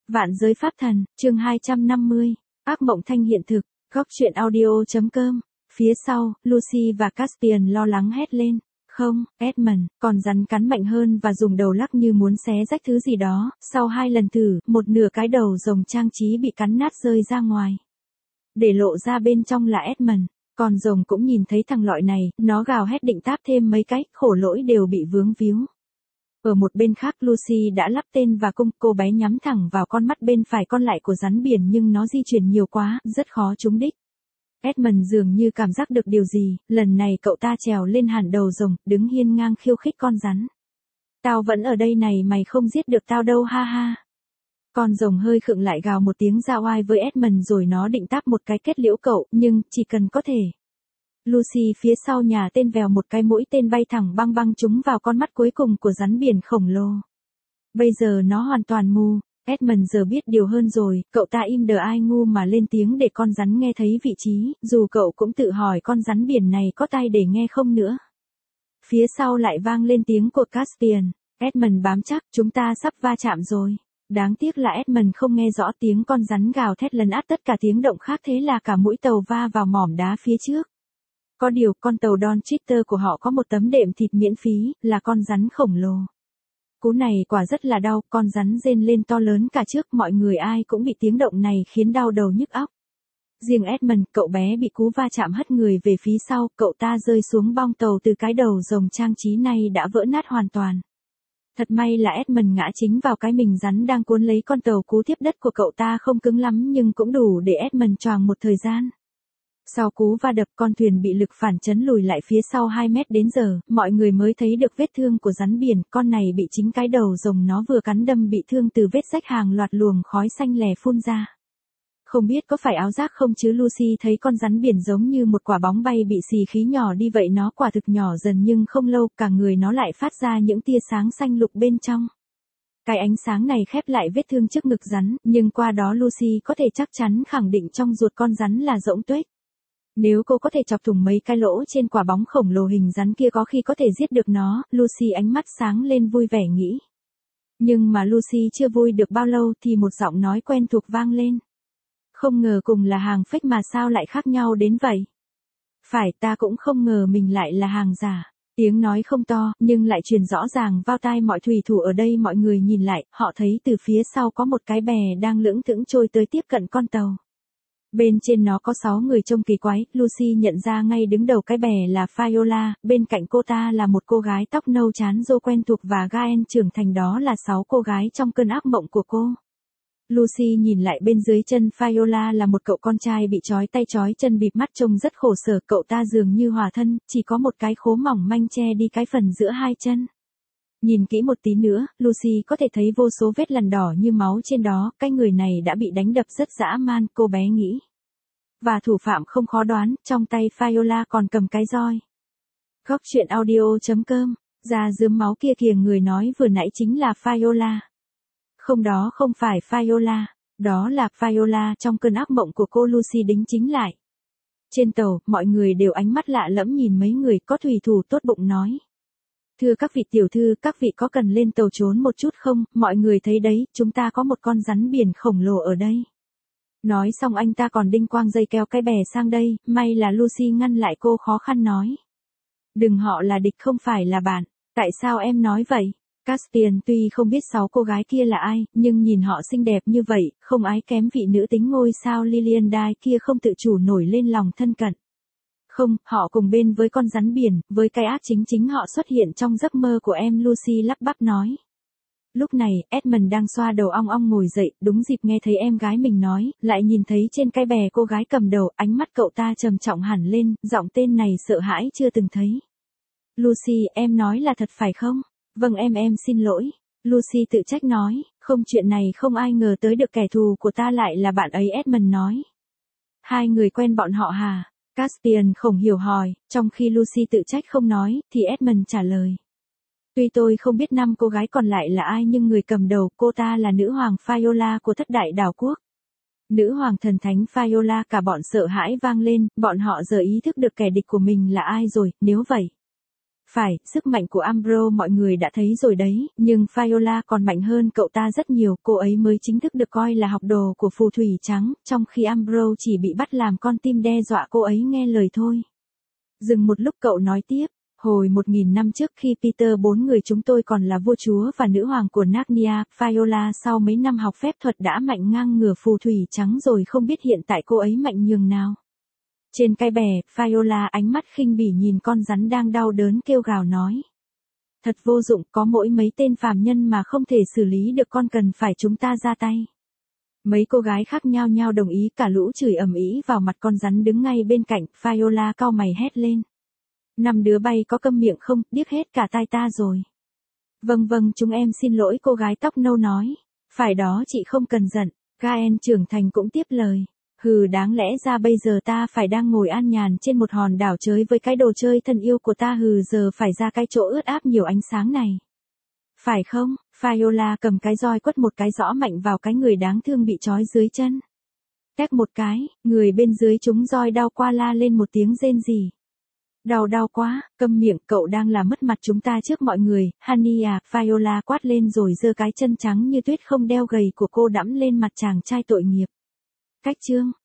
Vạn giới pháp thần, chương 250, ác mộng thanh hiện thực, góc truyện audio.com. Phía sau, Lucy và Caspian lo lắng hét lên. Không, Edmund, còn rắn cắn mạnh hơn và dùng đầu lắc như muốn xé rách thứ gì đó. Sau 2 lần thử, một nửa cái đầu rồng trang trí bị cắn nát rơi ra ngoài. Để lộ ra bên trong là Edmund. Còn rồng cũng nhìn thấy thằng lọi này, nó gào hét định táp thêm mấy cái, khổ lỗi đều bị vướng víu. Ở một bên khác Lucy đã lắp tên và cung, cô bé nhắm thẳng vào con mắt bên phải con lại của rắn biển nhưng nó di chuyển nhiều quá, rất khó trúng đích. Edmund dường như cảm giác được điều gì, lần này cậu ta trèo lên hẳn đầu rồng, đứng hiên ngang khiêu khích con rắn. Tao vẫn ở đây này, mày không giết được tao đâu ha ha. Con rồng hơi khựng lại gào một tiếng ra oai với Edmund rồi nó định táp một cái kết liễu cậu, nhưng chỉ cần có thể. Lucy phía sau nhà tên vèo một cái mũi tên bay thẳng băng băng trúng vào con mắt cuối cùng của rắn biển khổng lồ. Bây giờ nó hoàn toàn mù. Edmund giờ biết điều hơn rồi, cậu ta im đờ ai ngu mà lên tiếng để con rắn nghe thấy vị trí, dù cậu cũng tự hỏi con rắn biển này có tai để nghe không nữa. Phía sau lại vang lên tiếng của Caspian. Edmund bám chắc, chúng ta sắp va chạm rồi. Đáng tiếc là Edmund không nghe rõ tiếng con rắn gào thét lấn át tất cả tiếng động khác, thế là cả mũi tàu va vào mỏm đá phía trước. Có điều, con tàu Don Chitter của họ có một tấm đệm thịt miễn phí, là con rắn khổng lồ. Cú này quả rất là đau, con rắn rên lên to lớn cả trước, mọi người ai cũng bị tiếng động này khiến đau đầu nhức óc. Riêng Edmund, cậu bé bị cú va chạm hất người về phía sau, cậu ta rơi xuống bong tàu từ cái đầu rồng trang trí này đã vỡ nát hoàn toàn. Thật may là Edmund ngã chính vào cái mình rắn đang cuốn lấy con tàu, cú tiếp đất của cậu ta không cứng lắm nhưng cũng đủ để Edmund choàng một thời gian. Sau cú va đập, con thuyền bị lực phản chấn lùi lại phía sau 2 mét đến giờ, mọi người mới thấy được vết thương của rắn biển, con này bị chính cái đầu rồng nó vừa cắn đâm bị thương, từ vết rách hàng loạt luồng khói xanh lè phun ra. Không biết có phải áo giác không chứ Lucy thấy con rắn biển giống như một quả bóng bay bị xì khí nhỏ đi vậy, nó quả thực nhỏ dần nhưng không lâu, cả người nó lại phát ra những tia sáng xanh lục bên trong. Cái ánh sáng này khép lại vết thương trước ngực rắn, nhưng qua đó Lucy có thể chắc chắn khẳng định trong ruột con rắn là rỗng tuếch. Nếu cô có thể chọc thủng mấy cái lỗ trên quả bóng khổng lồ hình rắn kia có khi có thể giết được nó, Lucy ánh mắt sáng lên vui vẻ nghĩ. Nhưng mà Lucy chưa vui được bao lâu thì một giọng nói quen thuộc vang lên. Không ngờ cùng là hàng fake mà sao lại khác nhau đến vậy? Phải, ta cũng không ngờ mình lại là hàng giả. Tiếng nói không to, nhưng lại truyền rõ ràng vào tai mọi thủy thủ ở đây. Mọi người nhìn lại, họ thấy từ phía sau có một cái bè đang lững thững trôi tới tiếp cận con tàu. Bên trên nó có 6 người trông kỳ quái, Lucy nhận ra ngay đứng đầu cái bè là Viola, bên cạnh cô ta là một cô gái tóc nâu chán rô quen thuộc và Gael trưởng thành, đó là 6 cô gái trong cơn ác mộng của cô. Lucy nhìn lại bên dưới chân Viola là một cậu con trai bị trói tay trói chân bịt mắt trông rất khổ sở, cậu ta dường như hòa thân, chỉ có một cái khố mỏng manh che đi cái phần giữa hai chân. Nhìn kỹ một tí nữa, Lucy có thể thấy vô số vết lằn đỏ như máu trên đó, cái người này đã bị đánh đập rất dã man, cô bé nghĩ. Và thủ phạm không khó đoán, trong tay Viola còn cầm cái roi. Góc truyện audio.com, ra rướm máu kia kìa, người nói vừa nãy chính là Viola. Không, đó không phải Viola, đó là Viola trong cơn ác mộng của cô. Lucy đính chính lại. Trên tàu, mọi người đều ánh mắt lạ lẫm nhìn mấy người, có thủy thủ tốt bụng nói. Thưa các vị tiểu thư, các vị có cần lên tàu trốn một chút không? Mọi người thấy đấy, chúng ta có một con rắn biển khổng lồ ở đây. Nói xong anh ta còn đinh quang dây kéo cái bè sang đây, may là Lucy ngăn lại cô, khó khăn nói. Đừng, họ là địch không phải là bạn. Tại sao em nói vậy? Caspian tuy không biết 6 cô gái kia là ai, nhưng nhìn họ xinh đẹp như vậy, không ái kém vị nữ tính ngôi sao Lillian Dye kia, không tự chủ nổi lên lòng thân cận. Không, họ cùng bên với con rắn biển, với cái ác chính họ xuất hiện trong giấc mơ của em, Lucy lắp bắp nói. Lúc này, Edmund đang xoa đầu ong ong ngồi dậy, đúng dịp nghe thấy em gái mình nói, lại nhìn thấy trên cái bè cô gái cầm đầu, ánh mắt cậu ta trầm trọng hẳn lên, giọng tên này sợ hãi chưa từng thấy. Lucy, em nói là thật phải không? Vâng em xin lỗi. Lucy tự trách nói, không, chuyện này không ai ngờ tới được, kẻ thù của ta lại là bạn ấy, Edmund nói. Hai người quen bọn họ hả? Caspian không hiểu hỏi, trong khi Lucy tự trách không nói, thì Edmund trả lời. Tuy tôi không biết 5 cô gái còn lại là ai nhưng người cầm đầu, cô ta là nữ hoàng Viola của thất đại đảo quốc. Nữ hoàng thần thánh Viola, cả bọn sợ hãi vang lên, bọn họ giờ ý thức được kẻ địch của mình là ai rồi, nếu vậy. Phải, sức mạnh của Umbro mọi người đã thấy rồi đấy, nhưng Viola còn mạnh hơn cậu ta rất nhiều, cô ấy mới chính thức được coi là học đồ của phù thủy trắng, trong khi Umbro chỉ bị bắt làm con tin đe dọa cô ấy nghe lời thôi. Dừng một lúc cậu nói tiếp, hồi 1000 năm trước khi Peter bốn người chúng tôi còn là vua chúa và nữ hoàng của Narnia, Viola sau mấy năm học phép thuật đã mạnh ngang ngửa phù thủy trắng rồi, không biết hiện tại cô ấy mạnh nhường nào. Trên cái bè, Viola ánh mắt khinh bỉ nhìn con rắn đang đau đớn kêu gào nói. Thật vô dụng, có mỗi mấy tên phàm nhân mà không thể xử lý được con, cần phải chúng ta ra tay. Mấy cô gái khác nhao nhao đồng ý, cả lũ chửi ầm ĩ vào mặt con rắn đứng ngay bên cạnh. Viola cau mày hét lên. 5 đứa bay có câm miệng không, điếc hết cả tai ta rồi. Vâng, chúng em xin lỗi, cô gái tóc nâu nói. Phải đó, chị không cần giận. Gael trưởng thành cũng tiếp lời. Hừ, đáng lẽ ra bây giờ ta phải đang ngồi an nhàn trên một hòn đảo chơi với cái đồ chơi thân yêu của ta, hừ, giờ phải ra cái chỗ ướt áp nhiều ánh sáng này. Phải không? Viola cầm cái roi quất một cái rõ mạnh vào cái người đáng thương bị trói dưới chân. Tép một cái, người bên dưới trúng roi đau qua la lên một tiếng rên rỉ. Đau quá, câm miệng, cậu đang làm mất mặt chúng ta trước mọi người. Honey à, Viola quát lên rồi giơ cái chân trắng như tuyết không đeo gầy của cô đẫm lên mặt chàng trai tội nghiệp. Cách chương